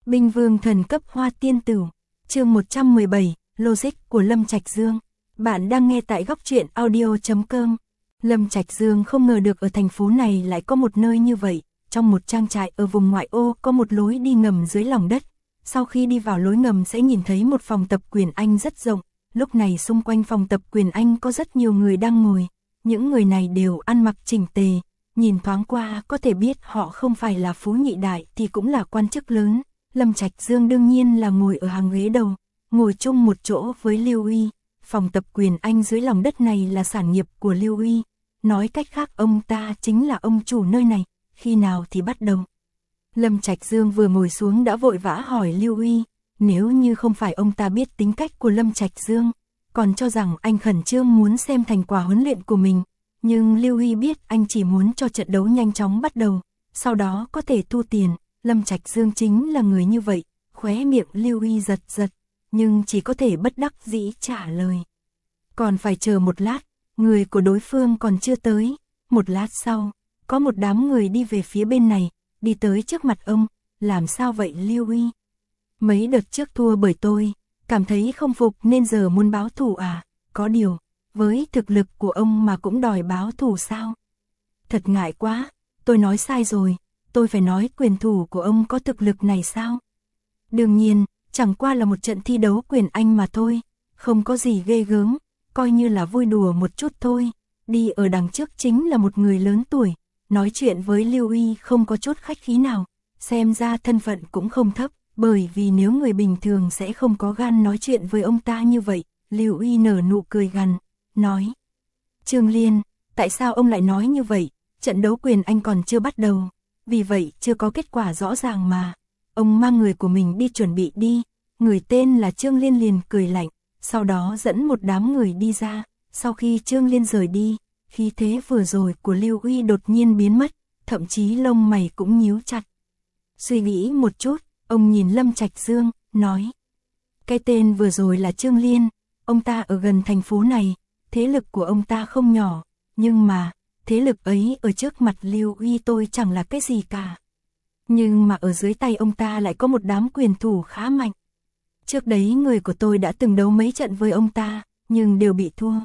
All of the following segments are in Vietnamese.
Binh Vương thần cấp Hoa Tiên Tử, chương 117, Logic của Lâm Trạch Dương. Bạn đang nghe tại góc truyện audio.com. Lâm Trạch Dương không ngờ được ở thành phố này lại có một nơi như vậy, trong một trang trại ở vùng ngoại ô có một lối đi ngầm dưới lòng đất. Sau khi đi vào lối ngầm sẽ nhìn thấy một phòng tập quyền Anh rất rộng, lúc này xung quanh phòng tập quyền Anh có rất nhiều người đang ngồi, những người này đều ăn mặc chỉnh tề, nhìn thoáng qua có thể biết họ không phải là phú nhị đại thì cũng là quan chức lớn. Lâm Trạch Dương đương nhiên là ngồi ở hàng ghế đầu, ngồi chung một chỗ với Lưu Uy. Phòng tập quyền Anh dưới lòng đất này là sản nghiệp của Lưu Uy, nói cách khác ông ta chính là ông chủ nơi này, khi nào thì bắt đầu. Lâm Trạch Dương vừa ngồi xuống đã vội vã hỏi Lưu Uy, nếu như không phải ông ta biết tính cách của Lâm Trạch Dương, còn cho rằng anh khẩn trương muốn xem thành quả huấn luyện của mình, nhưng Lưu Uy biết anh chỉ muốn cho trận đấu nhanh chóng bắt đầu, sau đó có thể thu tiền. Lâm Trạch Dương chính là người như vậy, khóe miệng Lưu Uy giật giật, nhưng chỉ có thể bất đắc dĩ trả lời. Còn phải chờ một lát, người của đối phương còn chưa tới. Một lát sau, có một đám người đi về phía bên này, đi tới trước mặt ông. Làm sao vậy Lưu Uy? Mấy đợt trước thua bởi tôi, cảm thấy không phục nên giờ muốn báo thù à? Có điều, với thực lực của ông mà cũng đòi báo thù sao? Thật ngại quá, tôi nói sai rồi. Tôi phải nói quyền thủ của ông có thực lực này sao? Đương nhiên, chẳng qua là một trận thi đấu quyền Anh mà thôi, không có gì ghê gớm, coi như là vui đùa một chút thôi. Đi ở đằng trước chính là một người lớn tuổi, nói chuyện với Lưu Uy không có chút khách khí nào, xem ra thân phận cũng không thấp, bởi vì nếu người bình thường sẽ không có gan nói chuyện với ông ta như vậy. Lưu Uy nở nụ cười gằn, nói: Trương Liên, tại sao ông lại nói như vậy? Trận đấu quyền Anh còn chưa bắt đầu. Vì vậy chưa có kết quả rõ ràng mà. Ông mang người của mình đi chuẩn bị đi. Người tên là Trương Liên liền cười lạnh, sau đó dẫn một đám người đi ra. Sau khi Trương Liên rời đi, khí thế vừa rồi của Lưu Uy đột nhiên biến mất, thậm chí lông mày cũng nhíu chặt. Suy nghĩ một chút, ông nhìn Lâm Trạch Dương, nói: Cái tên vừa rồi là Trương Liên, ông ta ở gần thành phố này, thế lực của ông ta không nhỏ, nhưng mà thế lực ấy ở trước mặt Lưu Uy tôi chẳng là cái gì cả. Nhưng mà ở dưới tay ông ta lại có một đám quyền thủ khá mạnh. Trước đấy người của tôi đã từng đấu mấy trận với ông ta, nhưng đều bị thua.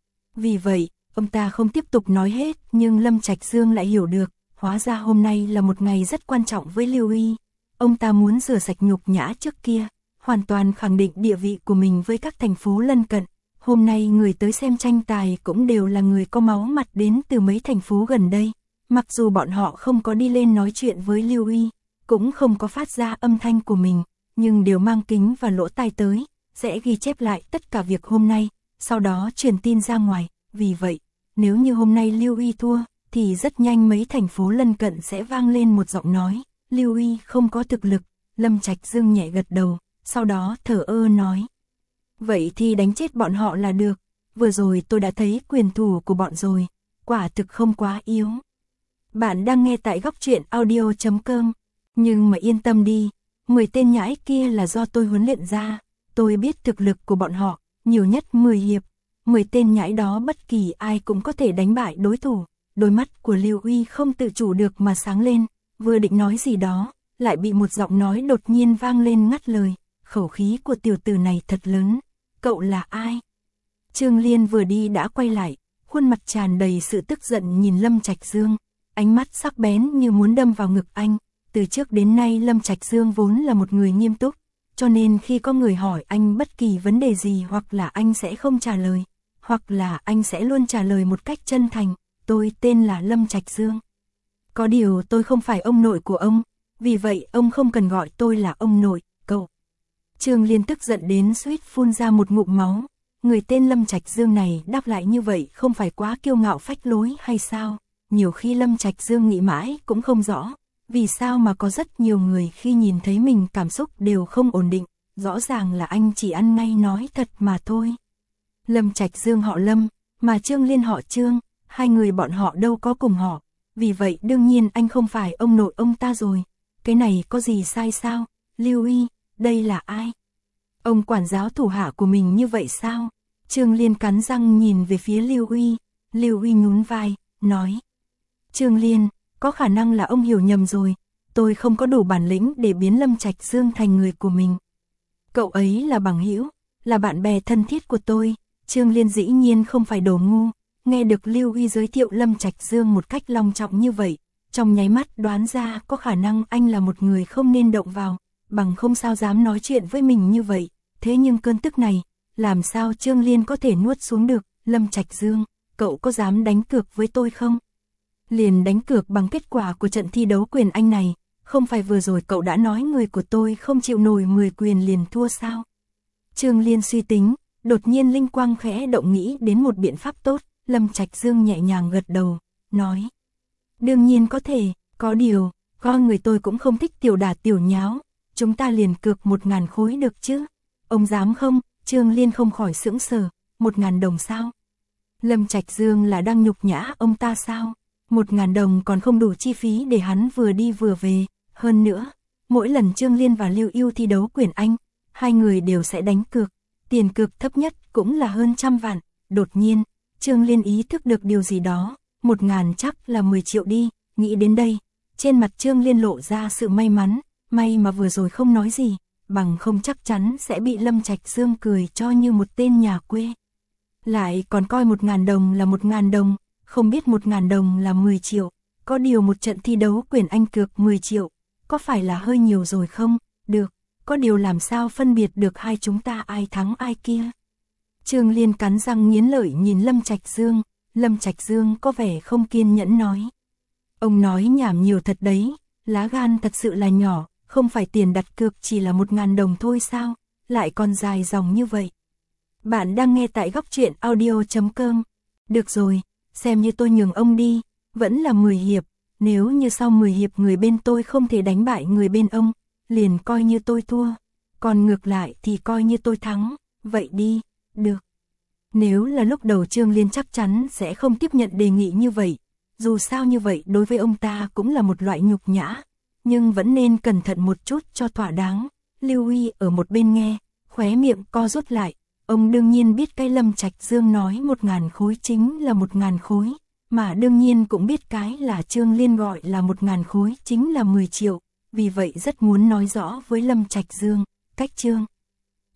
Vì vậy, ông ta không tiếp tục nói hết, nhưng Lâm Trạch Dương lại hiểu được, hóa ra hôm nay là một ngày rất quan trọng với Lưu Uy. Ông ta muốn rửa sạch nhục nhã trước kia, hoàn toàn khẳng định địa vị của mình với các thành phố lân cận. Hôm nay người tới xem tranh tài cũng đều là người có máu mặt đến từ mấy thành phố gần đây. Mặc dù bọn họ không có đi lên nói chuyện với Lưu Uy, cũng không có phát ra âm thanh của mình, nhưng đều mang kính và lỗ tai tới, sẽ ghi chép lại tất cả việc hôm nay, sau đó truyền tin ra ngoài. Vì vậy, nếu như hôm nay Lưu Uy thua, thì rất nhanh mấy thành phố lân cận sẽ vang lên một giọng nói: Lưu Uy không có thực lực. Lâm Trạch Dương nhẹ gật đầu, sau đó thở ơ nói: Vậy thì đánh chết bọn họ là được. Vừa rồi tôi đã thấy quyền thủ của bọn rồi, quả thực không quá yếu. Bạn đang nghe tại góc truyện audio.com. Nhưng mà yên tâm đi, 10 tên nhãi kia là do tôi huấn luyện ra. Tôi biết thực lực của bọn họ, nhiều nhất 10 hiệp. 10 tên nhãi đó bất kỳ ai cũng có thể đánh bại đối thủ. Đôi mắt của Lưu Uy không tự chủ được mà sáng lên, vừa định nói gì đó, lại bị một giọng nói đột nhiên vang lên ngắt lời. Khẩu khí của tiểu tử này thật lớn. Cậu là ai? Trương Liên vừa đi đã quay lại, khuôn mặt tràn đầy sự tức giận nhìn Lâm Trạch Dương, ánh mắt sắc bén như muốn đâm vào ngực anh. Từ trước đến nay Lâm Trạch Dương vốn là một người nghiêm túc, cho nên khi có người hỏi anh bất kỳ vấn đề gì hoặc là anh sẽ không trả lời, hoặc là anh sẽ luôn trả lời một cách chân thành: Tôi tên là Lâm Trạch Dương. Có điều tôi không phải ông nội của ông, vì vậy ông không cần gọi tôi là ông nội, cậu. Trương Liên tức giận đến suýt phun ra một ngụm máu. Người tên Lâm Trạch Dương này đáp lại như vậy không phải quá kiêu ngạo phách lối hay sao? Nhiều khi Lâm Trạch Dương nghĩ mãi cũng không rõ, vì sao mà có rất nhiều người khi nhìn thấy mình cảm xúc đều không ổn định, rõ ràng là anh chỉ ăn ngay nói thật mà thôi. Lâm Trạch Dương họ Lâm, mà Trương Liên họ Trương, hai người bọn họ đâu có cùng họ, vì vậy đương nhiên anh không phải ông nội ông ta rồi. Cái này có gì sai sao? Lưu Uy, đây là ai? Ông quản giáo thủ hạ của mình như vậy sao? Trương Liên cắn răng nhìn về phía Lưu Uy. Lưu Uy nhún vai, nói: Trương Liên, có khả năng là ông hiểu nhầm rồi. tôi không có đủ bản lĩnh để biến Lâm Trạch Dương thành người của mình. Cậu ấy là bằng hữu, là bạn bè thân thiết của tôi. Trương Liên dĩ nhiên không phải đồ ngu, nghe được Lưu Huy giới thiệu Lâm Trạch Dương một cách long trọng như vậy, trong nháy mắt đoán ra có khả năng anh là một người không nên động vào, bằng không sao dám nói chuyện với mình như vậy. Thế nhưng cơn tức này, làm sao Trương Liên có thể nuốt xuống được? Lâm Trạch Dương, cậu có dám đánh cược với tôi không? Liền đánh cược bằng kết quả của trận thi đấu quyền Anh này, không phải vừa rồi cậu đã nói người của tôi không chịu nổi 10 quyền liền thua sao? Trương Liên suy tính, đột nhiên linh quang khẽ động nghĩ đến một biện pháp tốt. Lâm Trạch Dương nhẹ nhàng gật đầu, nói: đương nhiên có thể, có điều, con người tôi cũng không thích tiểu đả tiểu nháo, chúng ta liền cược 1.000 khối được chứ? Ông dám không? Trương Liên không khỏi sững sờ, 1.000 đồng sao? Lâm Trạch Dương là đang nhục nhã ông ta sao? 1.000 đồng còn không đủ chi phí để hắn vừa đi vừa về, hơn nữa, mỗi lần Trương Liên và Lưu Ưu thi đấu quyền Anh, hai người đều sẽ đánh cược, tiền cược thấp nhất cũng là hơn 100 vạn. Đột nhiên, Trương Liên ý thức được điều gì đó, 1.000 chắc là 10 triệu đi. Nghĩ đến đây, trên mặt Trương Liên lộ ra sự may mắn, may mà vừa rồi không nói gì, bằng không chắc chắn sẽ bị Lâm Trạch Dương cười cho như một tên nhà quê. Lại còn coi 1.000 đồng là 1.000 đồng, không biết 1.000 đồng là 10 triệu, có điều một trận thi đấu quyền Anh cược 10 triệu, có phải là hơi nhiều rồi không? Được, có điều làm sao phân biệt được hai chúng ta ai thắng ai kia? Trương Liên cắn răng nghiến lợi nhìn Lâm Trạch Dương, Lâm Trạch Dương có vẻ không kiên nhẫn nói: ông nói nhảm nhiều thật đấy, lá gan thật sự là nhỏ, không phải tiền đặt cược chỉ là 1.000 đồng thôi sao, lại còn dài dòng như vậy. Bạn đang nghe tại Góc Truyện Audio.com. Được rồi, xem như tôi nhường ông đi, vẫn là 10 hiệp, nếu như sau 10 hiệp người bên tôi không thể đánh bại người bên ông, liền coi như tôi thua, còn ngược lại thì coi như tôi thắng, vậy đi, được. Nếu là lúc đầu Trương Liên chắc chắn sẽ không tiếp nhận đề nghị như vậy, dù sao như vậy đối với ông ta cũng là một loại nhục nhã, nhưng vẫn nên cẩn thận một chút cho thỏa đáng. Lưu Huy ở một bên nghe, khóe miệng co rút lại, ông đương nhiên biết cái Lâm Trạch Dương nói 1.000 khối chính là 1.000 khối, mà đương nhiên cũng biết cái là Trương Liên gọi là 1.000 khối chính là 10 triệu, vì vậy rất muốn nói rõ với Lâm Trạch Dương, cách Trương